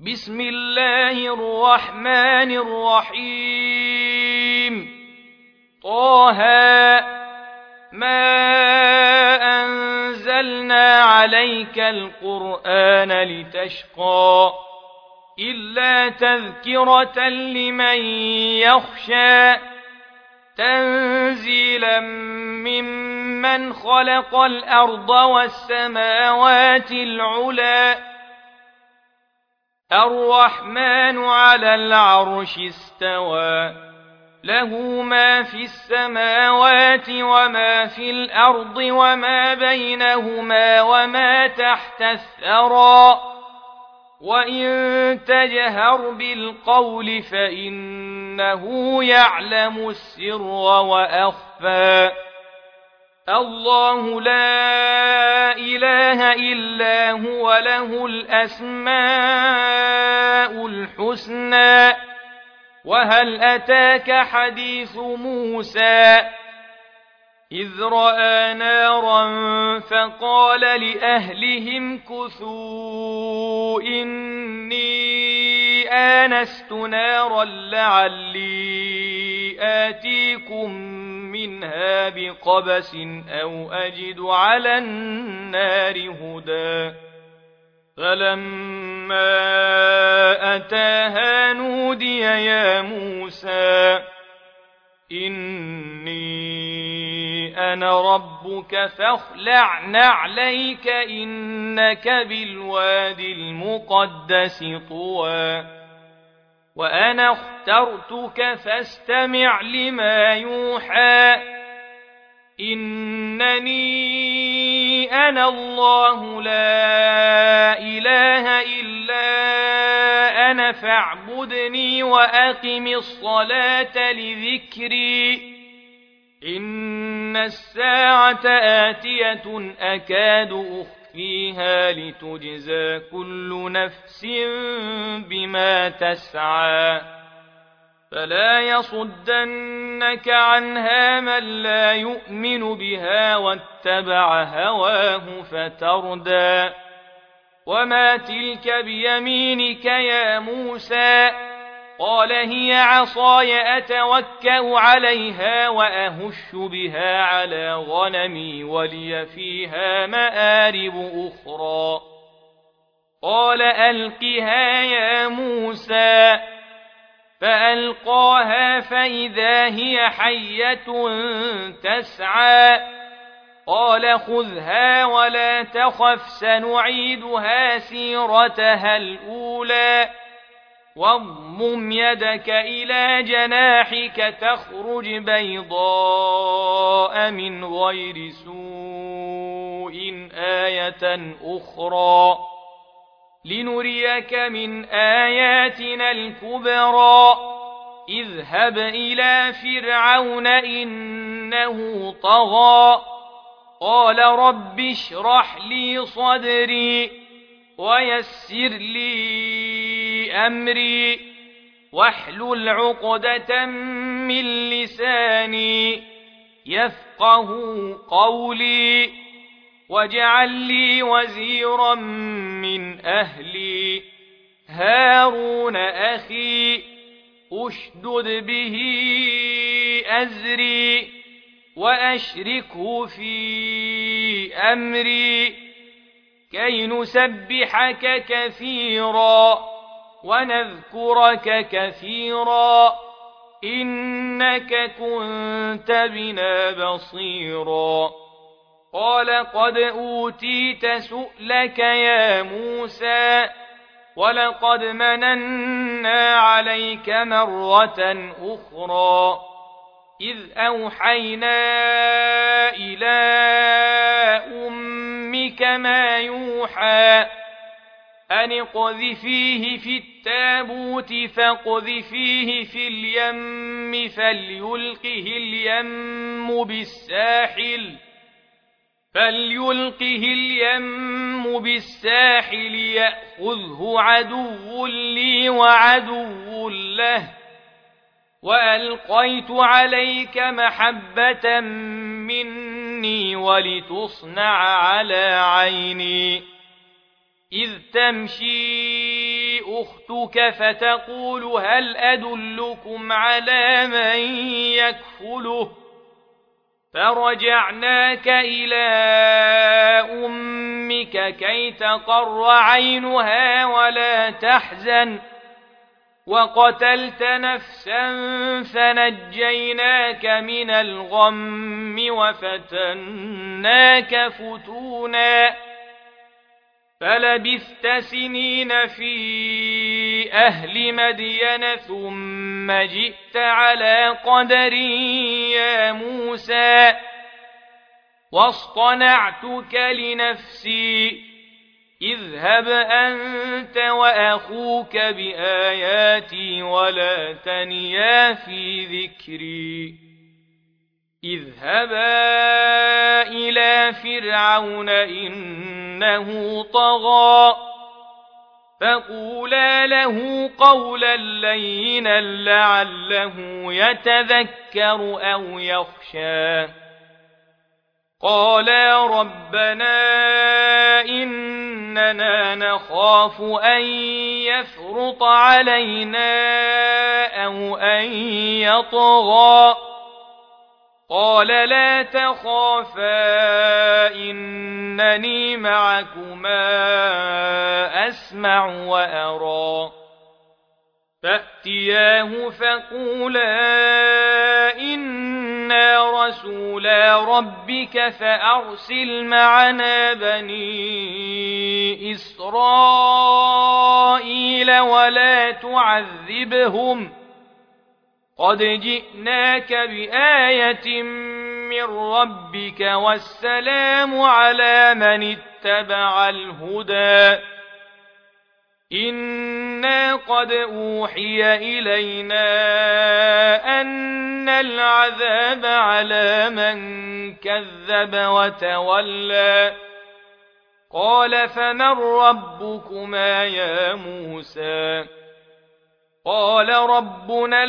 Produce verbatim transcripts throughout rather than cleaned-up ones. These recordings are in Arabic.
بسم الله الرحمن الرحيم طه ما أنزلنا عليك القرآن لتشقى إلا تذكرة لمن يخشى تنزيلا ممن خلق الأرض والسماوات العلى الرحمن على العرش استوى له ما في السماوات وما في الأرض وما بينهما وما تحت الثرى وإن تجهر بالقول فإنه يعلم السر وأخفى الله لا إله إلا هو له الأسماء الحسنى وهل أتاك حديث موسى إذ رأى نارا فقال لأهلهم كثوا إني آنست نارا لعلي آتيكم منها بقبس أو أجد على النار هدى فلما أتاها نودي يا موسى إني أنا ربك فاخلع نعليك إنك بالوادي المقدس طوى وأنا اخترتك فاستمع لما يوحى إنني أنا الله لا إله إلا أنا فاعبدني وأقم الصلاة لذكري إن الساعة آتية أكاد أخفيها لتجزى كل نفس بما تسعى فلا يصدنك عنها من لا يؤمن بها واتبع هواه فتردى وما تلك بيمينك يا موسى قال هي عصاي أتوكأ عليها وأهش بها على غنمي ولي فيها مآرب أخرى قال ألقها يا موسى فألقاها فإذا هي حية تسعى قال خذها ولا تخف سنعيدها سيرتها الأولى واضمم يدك إلى جناحك تخرج بيضاء من غير سوء آية أخرى لنريك من آياتنا الكبرى اذهب إلى فرعون إنه طغى قال رب اشرح لي صدري ويسر لي أمري واحلل عقدة من لساني يفقه قولي واجعل لي وزيرا من أهلي هارون أخي أشدد به أزري وأشركه في أمري كي نسبحك كثيرا ونذكرك كثيرا إنك كنت بنا بصيرا قال قد أوتيت سؤلك يا موسى ولقد مننا عليك مرة أخرى إذ أوحينا إلى أمك ما يوحى أن اقذفيه في التابوت فاقذفيه في اليم فليلقه اليم بالساحل فليلقه اليم بالساحل يأخذه عدو لي وعدو له وألقيت عليك محبة مني ولتصنع على عيني إذ تمشي أختك فتقول هل أدلكم على من يكفله فرجعناك إلى أمك كي تقر عينها ولا تحزن وقتلت نفسا فنجيناك من الغم وفتناك فتونا فلبثت سنين في أهل مدين ثم جئت على قدر يا موسى واصطنعتك لنفسي اذهب أنت وأخوك بآياتي ولا تنيا في ذكري اذهبا إلى فرعون إنه طغى فقولا له قولا لينا لعله يتذكر أو يخشى قالا ربنا إننا نخاف أن يفرط علينا أو أن يطغى قال لا تخافا إنني معكما أسمع وأرى فأتياه فقولا إنا رسولا ربك فأرسل معنا بني إسرائيل ولا تعذبهم قد جئناك بآية من ربك والسلام على من اتبع الهدى إنا قد أوحي إلينا أن العذاب على من كذب وتولى قال فمن ربكما يا موسى قال ربنا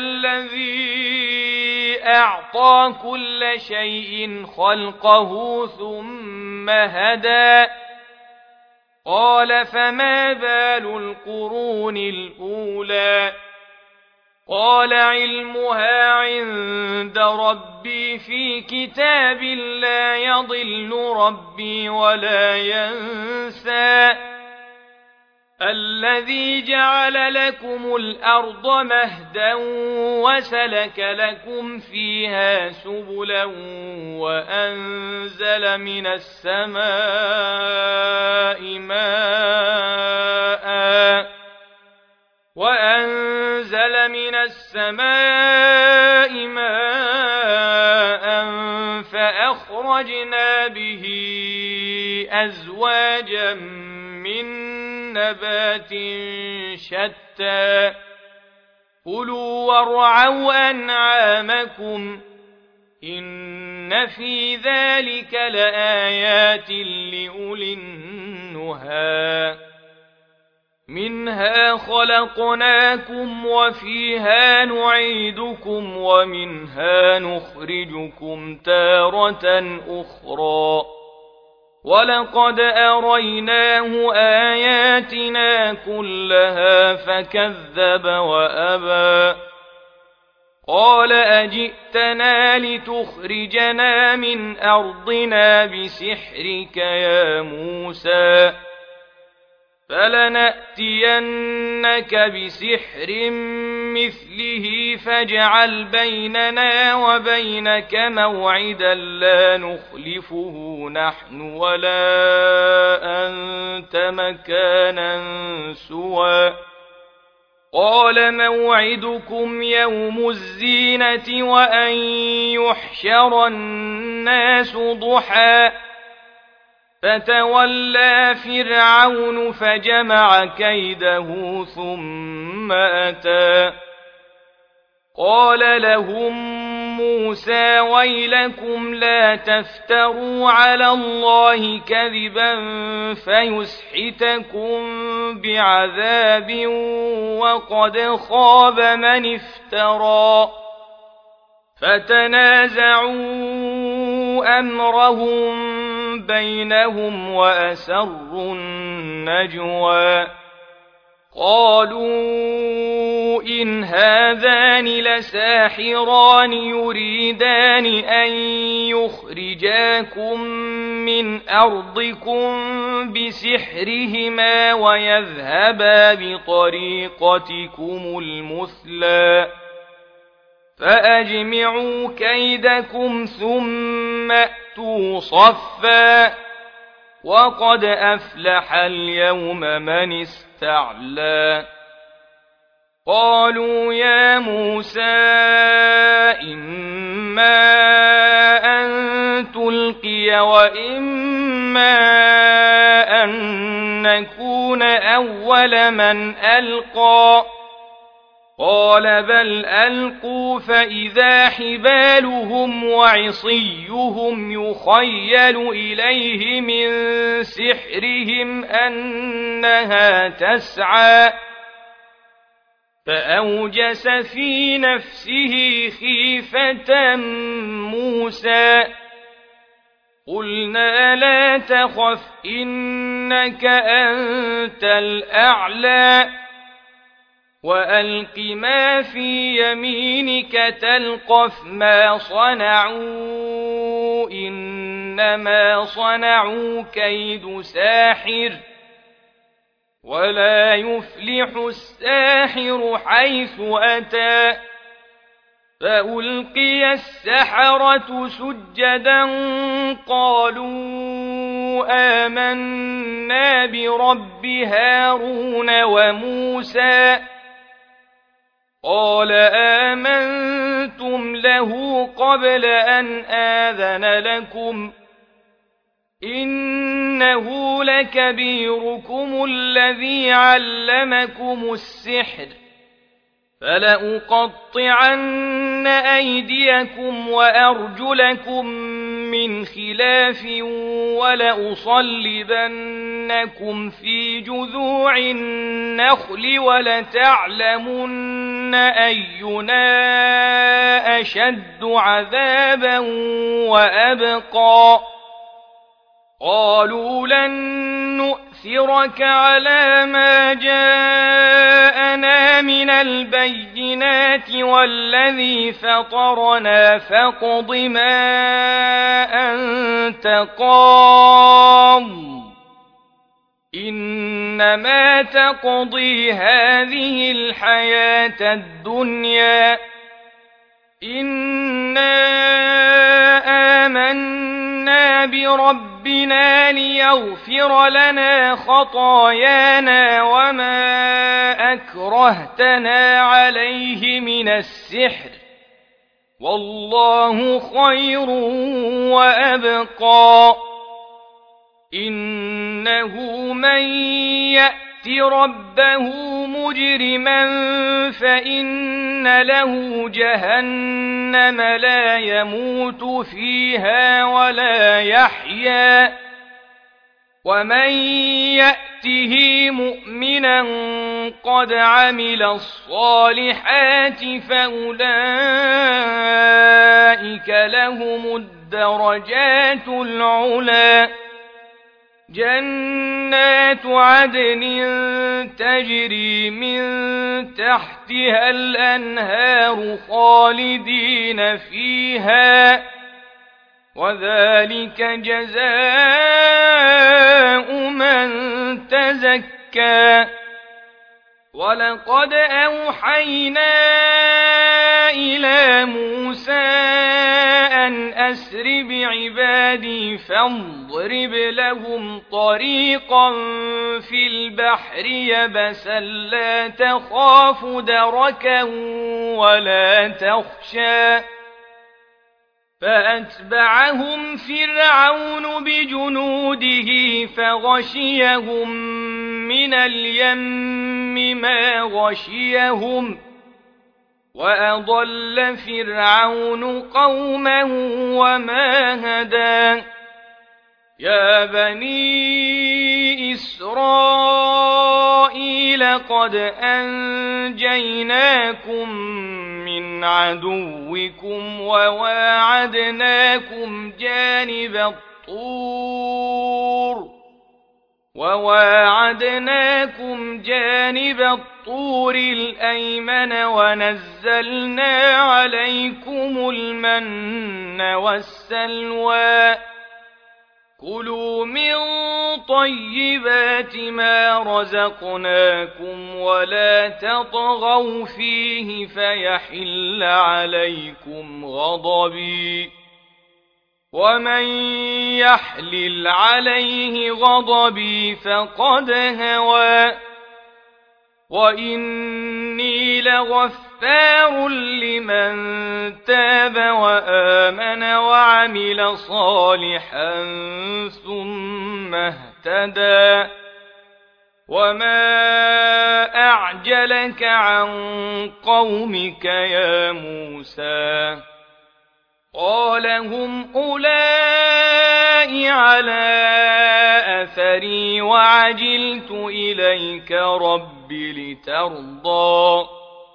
الذي أعطى كل شيء خلقه ثم هدى قال فما بال القرون الأولى قال علمها عند ربي في كتاب لا يضل ربي ولا ينسى الذي جعل لكم الأرض مهدا وسلك لكم فيها سبلا وأنزل من السماء ماء وأنزل من السماء ماء فأخرجنا به أزواجا من نبات شتى كلوا وارعوا أنعامكم إن في ذلك لآيات لأولي النهى منها خلقناكم وفيها نعيدكم ومنها نخرجكم تارة أخرى ولقد أريناه آياتنا كلها فكذب وأبى قال أجئتنا لتخرجنا من أرضنا بسحرك يا موسى فلنأتينك بسحر مثله فاجعل بيننا وبينك موعدا لا نخلفه نحن ولا أنت مكانا سوى قال موعدكم يوم الزينة وأن يحشر الناس ضحى فتولى فرعون فجمع كيده ثم أتى قال لهم موسى ويلكم لا تفتروا على الله كذبا فيسحتكم بعذاب وقد خاب من افترى فتنازعوا أمرهم بينهم وأسروا النجوى قالوا إن هذان لساحران يريدان أن يخرجاكم من أرضكم بسحرهما ويذهبا بطريقتكم المثلى فأجمعوا كيدكم ثم أتوا صفا وقد أفلح اليوم من استعلى قالوا يا موسى إما أن تلقي وإما أن نكون أول من ألقى قال بل ألقوا فإذا حبالهم وعصيهم يخيل إليه من سحرهم أنها تسعى فأوجس في نفسه خيفة موسى قلنا لا تخف إنك أنت الأعلى وألق ما في يمينك تلقف ما صنعوا إنما صنعوا كيد ساحر ولا يفلح الساحر حيث أتى فألقي السحرة سجدا قالوا آمنا برب هارون وموسى قال آمنتم له قبل أن آذن لكم إنه لكبيركم الذي علمكم السحر فلأقطعن أيديكم وأرجلكم من خلاف ولأصلبنكم في جذوع النخل ولتعلمن أينا أشد عذابا وأبقى قالوا لن نؤثرك على ما جاءنا من البينات والذي فطرنا فاقض ما أنت قاض إنما تقضي هذه الحياة الدنيا إنا آمنا بربنا ليغفر لنا خطايانا وما أكرهتنا عليه من السحر والله خير وأبقى إنه من يأت ربه مجرما فإن له جهنم لا يموت فيها ولا يحيا ومن يأته مؤمنا قد عمل الصالحات فأولئك لهم الدرجات العلى جنات عدن تجري من تحتها الأنهار خالدين فيها وذلك جزاء من تزكى ولقد أوحينا إلى موسى أن أسر بعبادي فاضرب لهم طريقا في البحر يبسا لا تخاف دركا ولا تخشى فأتبعهم فرعون بجنوده فغشيهم من اليم ما غشيهم وأضل فرعون قومه وما هدى يا بني إسرائيل قد أنجيناكم من عدوكم وواعدناكم جانب الطور وواعدناكم جانب الطور الأيمن ونزلنا عليكم المن والسلوى كلوا من طيبات ما رزقناكم ولا تطغوا فيه فيحل عليكم غضبي ومن يحلل عليه غضبي فقد هوى وإني لغفار لمن تاب وآمن وعمل صالحا ثم اهتدى وما أعجلك عن قومك يا موسى قال هم أولئك على أثري وعجلت إليك رب لترضى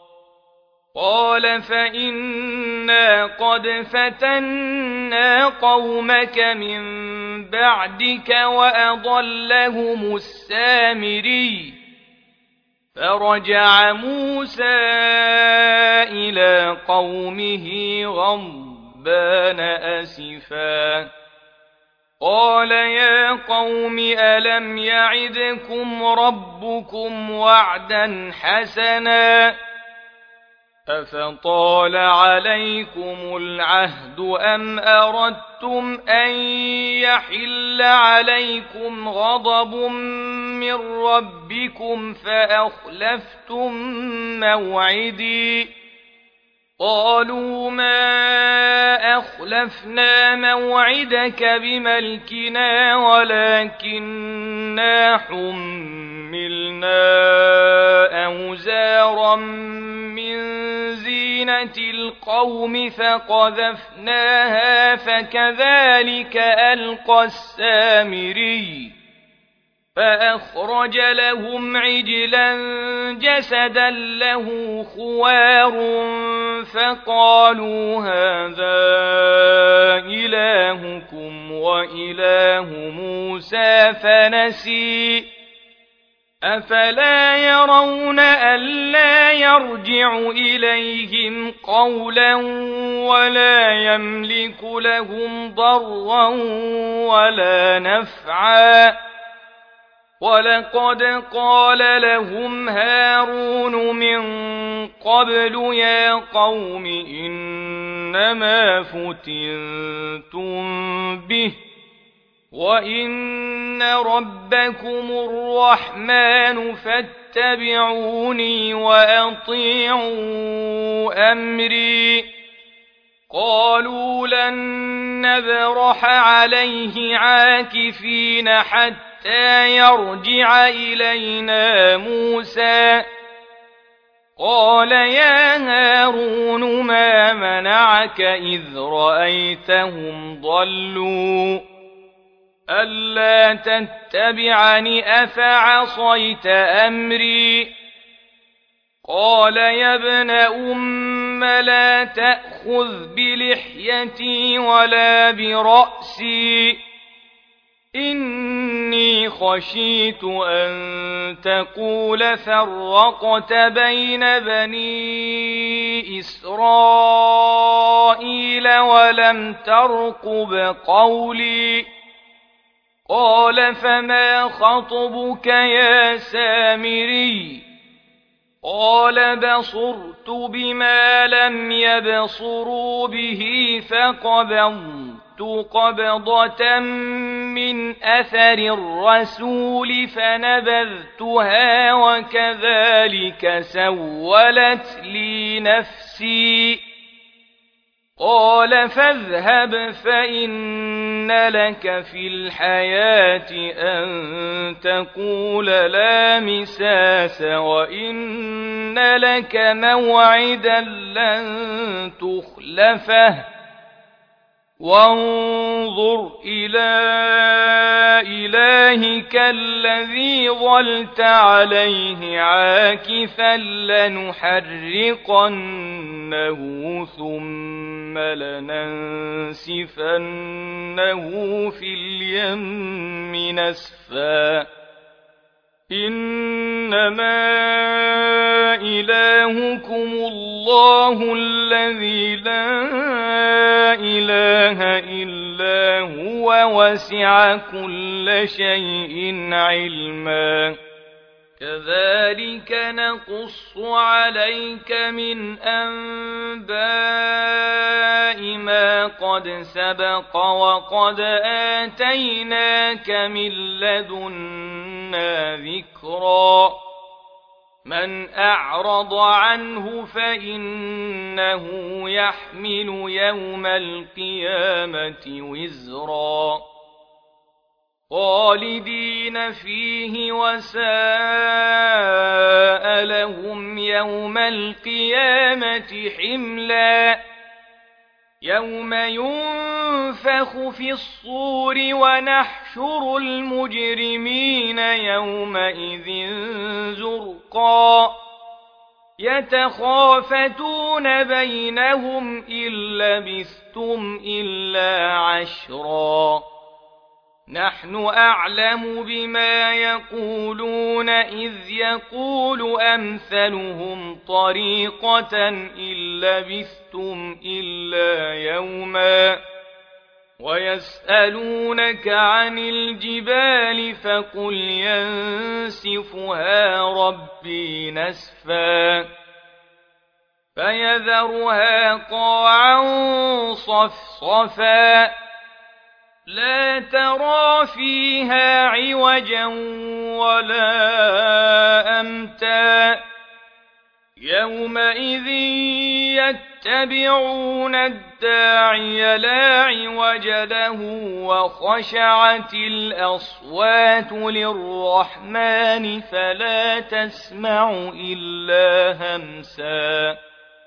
قال فإنا قد فتنا قومك من بعدك وأضلهم السامري فرجع موسى إلى قومه غضبان أسفا قال يا قوم ألم يعدكم ربكم وعدا حسنا أفطال عليكم العهد أم أردتم أن يحل عليكم غضب من ربكم فأخلفتم موعدي قالوا ما أخلفنا موعدك بملكنا ولكننا حملنا أوزارا من زينة القوم فقذفناها فكذلك ألقى السامري فأخرج لهم عجلا جسدا له خوار فقالوا هذا إلهكم وإله موسى فنسي أفلا يرون ألا يرجع إليهم قولا ولا يملك لهم ضرا ولا نفعا ولقد قال لهم هارون من قبل يا قوم إنما فتنتم به وإن ربكم الرحمن فاتبعوني وأطيعوا أمري قالوا لن نبرح عليه عاكفين حتى يرجع إلينا موسى قال يا هارون ما منعك إذ رأيتهم ضلوا ألا تتبعني أفعصيت أمري قال يا ابن أم لا تأخذ بلحيتي ولا برأسي إني خشيت أن تقول فرقت بين بني إسرائيل ولم ترقب قولي قال فما خطبك يا سامري قال بصرت بما لم يبصروا به فقبضت قبضة من أثر الرسول فنبذتها وكذلك سولت لي نفسي قال فاذهب فإن لك في الحياة أن تقول لا مساس وإن لك موعدا لن تخلفه وانظر إلى إلهك الذي ظلت عليه عاكفا لنحرقنه ثم لننسفنه في اليم نسفا إنما إلهكم الله الذي لا إله إلا هو وسع كل شيء علما كذلك نقص عليك من أنباء ما قد سبق وقد آتيناك من لدنا ذكرا من أعرض عنه فإنه يحمل يوم القيامة وزرا خالدين فيه وساء لهم يوم القيامة حملا يوم ينفخ في الصور ونحشر المجرمين يومئذ زرقا يتخافتون بينهم إن لبثتم إلا عشرا نحن أعلم بما يقولون إذ يقول أمثلهم طريقة إن لبثتم إلا يوما ويسألونك عن الجبال فقل ينسفها ربي نسفا فيذرها قاعا صفصفا لا ترى فيها عوجا ولا أمتا يومئذ يتبعون الداعي لا عوج له وخشعت الأصوات للرحمن فلا تسمع إلا همسا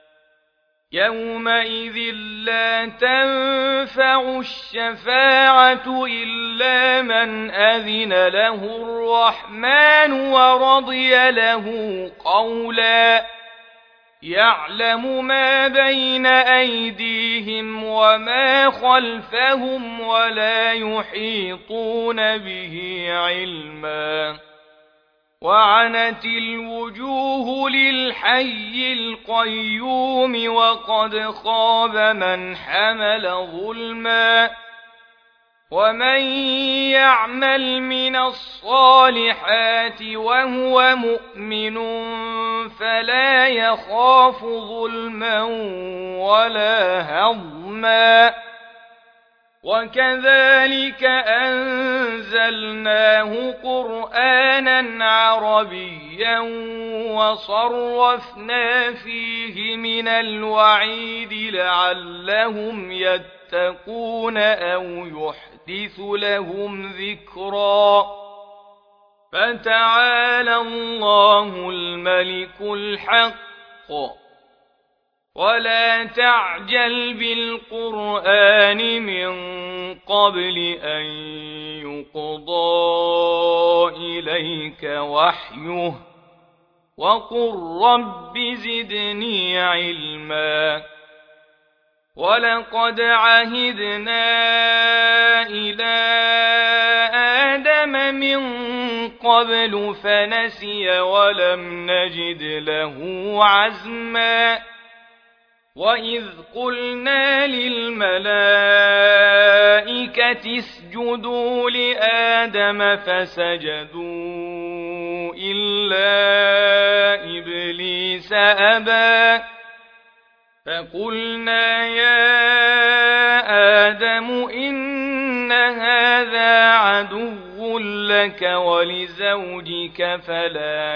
يومئذ لا تنفع الشفاعة إلا من أذن له الرحمن ورضي له قولا يعلم ما بين أيديهم وما خلفهم ولا يحيطون به علما وعنت الوجوه للحي القيوم وقد خاب من حمل ظلما ومن يعمل من الصالحات وهو مؤمن فلا يخاف ظلما ولا هضما وكذلك أنزلناه قرآنا عربيا وصرفنا فيه من الوعيد لعلهم يتقون أو يحدث لهم ذكرا فتعالى الله الملك الحق ولا تعجل بالقرآن من قبل أن يقضى إليك وحيه وقل رب زدني علما ولقد عهدنا إلى آدم من قبل فنسي ولم نجد له عزما وإذ قلنا للملائكة اسجدوا لآدم فسجدوا إلا إبليس أبى فقلنا يا آدم إن هذا عدو لك ولزوجك فلا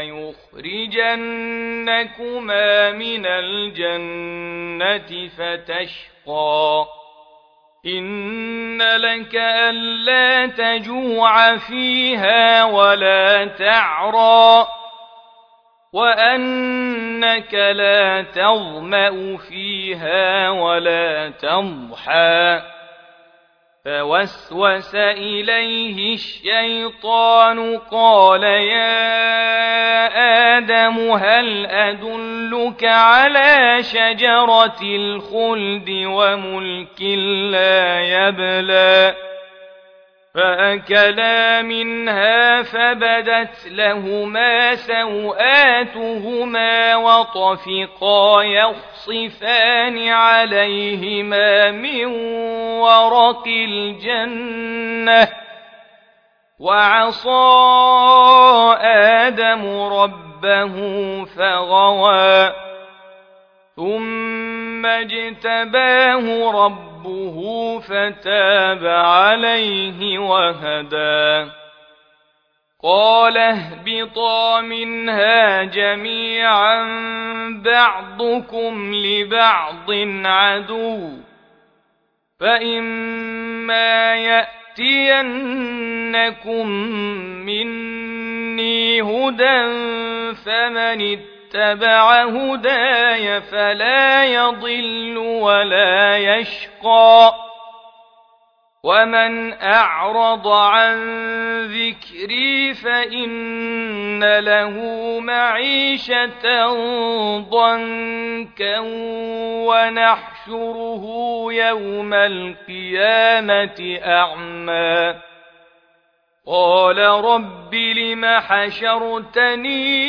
يخرجنكما من الجنة فتشقى إن لك ألا تجوع فيها ولا تعرى وأنك لا تظمأ فيها ولا تضحى فوسوس إليه الشيطان قال يا آدم هل أدلك على شجرة الخلد وملك لا يبلى فأكلا منها فبدت لهما سوآتهما وطفقا يخصفان عليهما من ورق الجنة وعصى آدم ربه فغوى ثم اجتباه ربه فتاب عليه وهدى قال اهبطا منها جميعا بعضكم لبعض عدو فإما يأتينكم مني هدى فمن اتبع هداي فلا يضل ولا يشقى ومن أعرض عن ذكري فإن له معيشة ضنكا ونحشره يوم القيامة أعمى قال رب لم حشرتني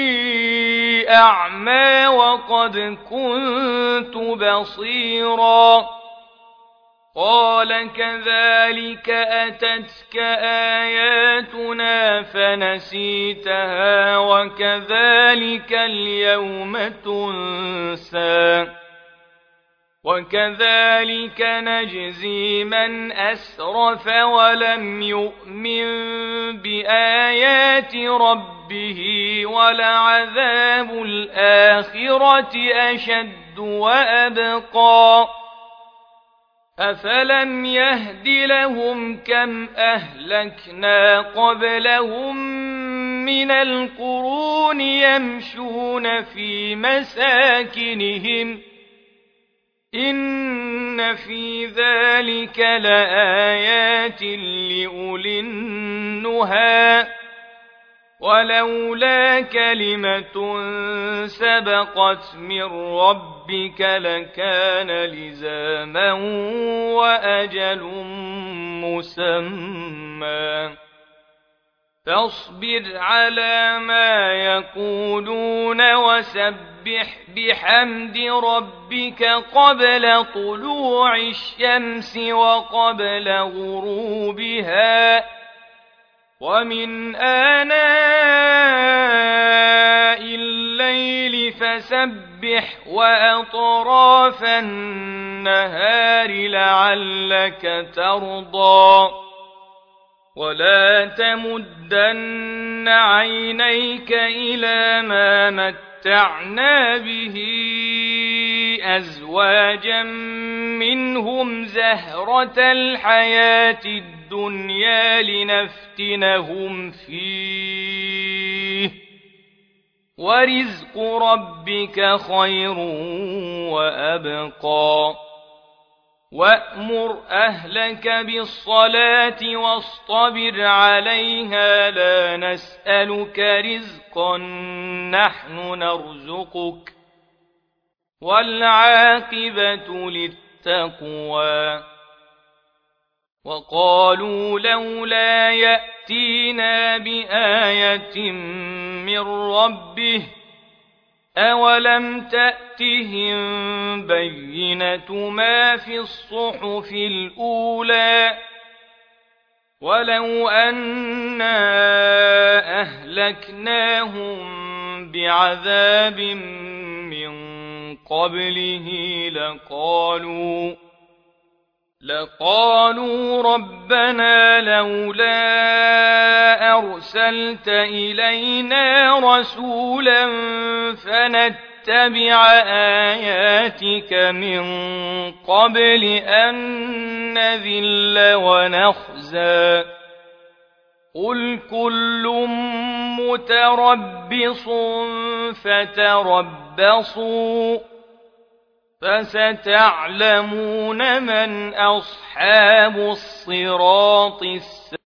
أعمى وقد كنت بصيرا قال كذلك أتتك آياتنا فنسيتها وكذلك اليوم تنسى وكذلك نجزي من أسرف ولم يؤمن بآيات ربه ولعذاب الآخرة أشد وأبقى أفلم يهد لهم كم أهلكنا قبلهم من القرون يمشون في مساكنهم إن في ذلك لآيات لأولي النهى ولولا كلمة سبقت من ربك لكان لزاما وأجل مسمى فاصبر على ما يقولون وسبح بحمد ربك قبل طلوع الشمس وقبل غروبها ومن آناء الليل فسبح وأطراف النهار لعلك ترضى ولا تمدن عينيك إلى ما متعنا به أزواجا منهم زهرة الحياة الدنيا لنفتنهم فيه ورزق ربك خير وأبقى وأمر أهلك بالصلاة واصطبر عليها لا نسألك رزقا نحن نرزقك والعاقبة للتقوى وقالوا لولا يأتينا بآية من ربه أولم تأتهم بينة ما في الصحف الأولى ولو أنا أهلكناهم بعذاب من قبله لقالوا لقالوا ربنا لولا أرسلت إلينا رسولا فنتبع آياتك من قبل أن نذل ونخزى قل كل متربص فتربصوا فستعلمون من أصحاب الصراط السبيل